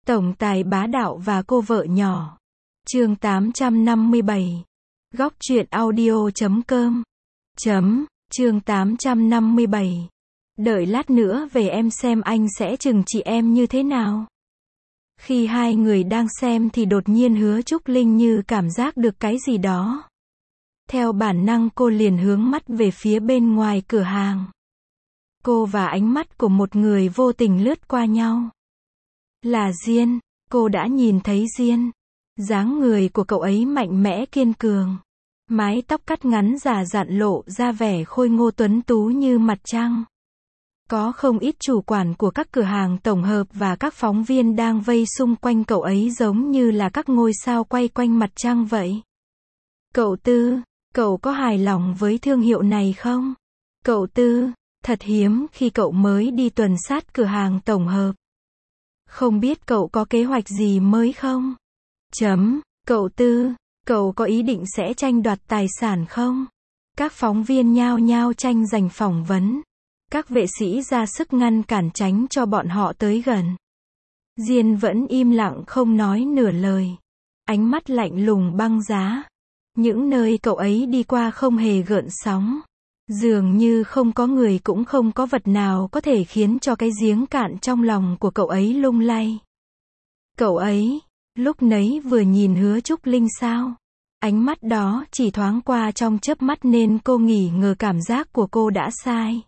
Tổng tài bá đạo và cô vợ nhỏ. Chương 857. Góc truyện audio.com. Chương 857. Đợi lát nữa về em xem anh sẽ trừng trị em như thế nào. Khi hai người đang xem thì đột nhiên Hứa Trúc Linh như cảm giác được cái gì đó. Theo bản năng cô liền hướng mắt về phía bên ngoài cửa hàng. Cô và ánh mắt của một người vô tình lướt qua nhau. Là Diên. Cô đã nhìn thấy Diên. Dáng người của cậu ấy mạnh mẽ kiên cường. Mái tóc cắt ngắn già dặn lộ ra vẻ khôi ngô tuấn tú như mặt trăng. Có không ít chủ quản của các cửa hàng tổng hợp và các phóng viên đang vây xung quanh cậu ấy giống như là các ngôi sao quay quanh mặt trăng vậy. Cậu Tư, cậu có hài lòng với thương hiệu này không? Cậu Tư, thật hiếm khi cậu mới đi tuần sát cửa hàng tổng hợp. Không biết cậu có kế hoạch gì mới không? Cậu Tư, cậu có ý định sẽ tranh đoạt tài sản không? Các phóng viên nhao nhao tranh giành phỏng vấn. Các vệ sĩ ra sức ngăn cản tránh cho bọn họ tới gần. Diên vẫn im lặng không nói nửa lời. Ánh mắt lạnh lùng băng giá. Những nơi cậu ấy đi qua không hề gợn sóng. Dường như không có người cũng không có vật nào có thể khiến cho cái giếng cạn trong lòng của cậu ấy lung lay. Cậu ấy, lúc nấy vừa nhìn Hứa Trúc Linh sao? Ánh mắt đó chỉ thoáng qua trong chớp mắt nên cô nghi ngờ cảm giác của cô đã sai.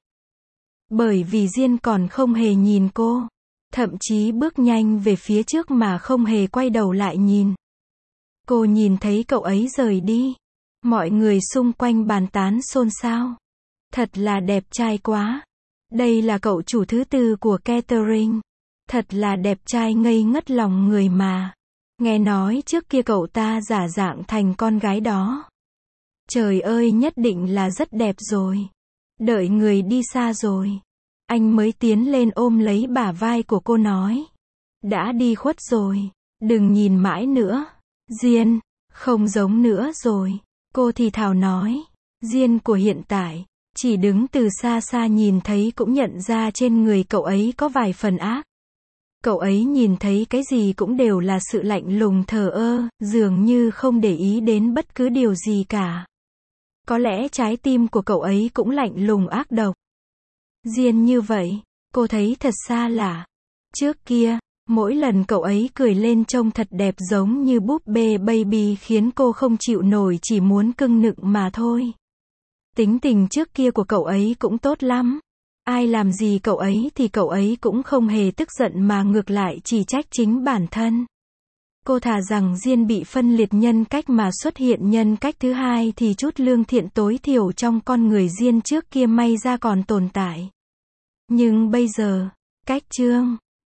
Bởi vì Diên còn không hề nhìn cô. Thậm chí bước nhanh về phía trước mà không hề quay đầu lại nhìn. Cô nhìn thấy cậu ấy rời đi. Mọi người xung quanh bàn tán xôn xao. Thật là đẹp trai quá. Đây là cậu chủ thứ tư của catering. Thật là đẹp trai ngây ngất lòng người mà. Nghe nói trước kia cậu ta giả dạng thành con gái đó. Trời ơi, nhất định là rất đẹp rồi. Đợi người đi xa rồi. Anh mới tiến lên ôm lấy bả vai của cô nói. Đã đi khuất rồi. Đừng nhìn mãi nữa. Diên, không giống nữa rồi. Cô thì thào nói. Diên của hiện tại. Chỉ đứng từ xa xa nhìn thấy cũng nhận ra trên người cậu ấy có vài phần ác. Cậu ấy nhìn thấy cái gì cũng đều là sự lạnh lùng thờ ơ, dường như không để ý đến bất cứ điều gì cả. Có lẽ trái tim của cậu ấy cũng lạnh lùng ác độc. Diên như vậy, cô thấy thật xa lạ. Trước kia, mỗi lần cậu ấy cười lên trông thật đẹp giống như búp bê baby khiến cô không chịu nổi chỉ muốn cưng nựng mà thôi. Tính tình trước kia của cậu ấy cũng tốt lắm. Ai làm gì cậu ấy thì cậu ấy cũng không hề tức giận mà ngược lại chỉ trách chính bản thân. Cô thà rằng Diên bị phân liệt nhân cách mà xuất hiện nhân cách thứ hai thì chút lương thiện tối thiểu trong con người Diên trước kia may ra còn tồn tại. Nhưng bây giờ, cách chương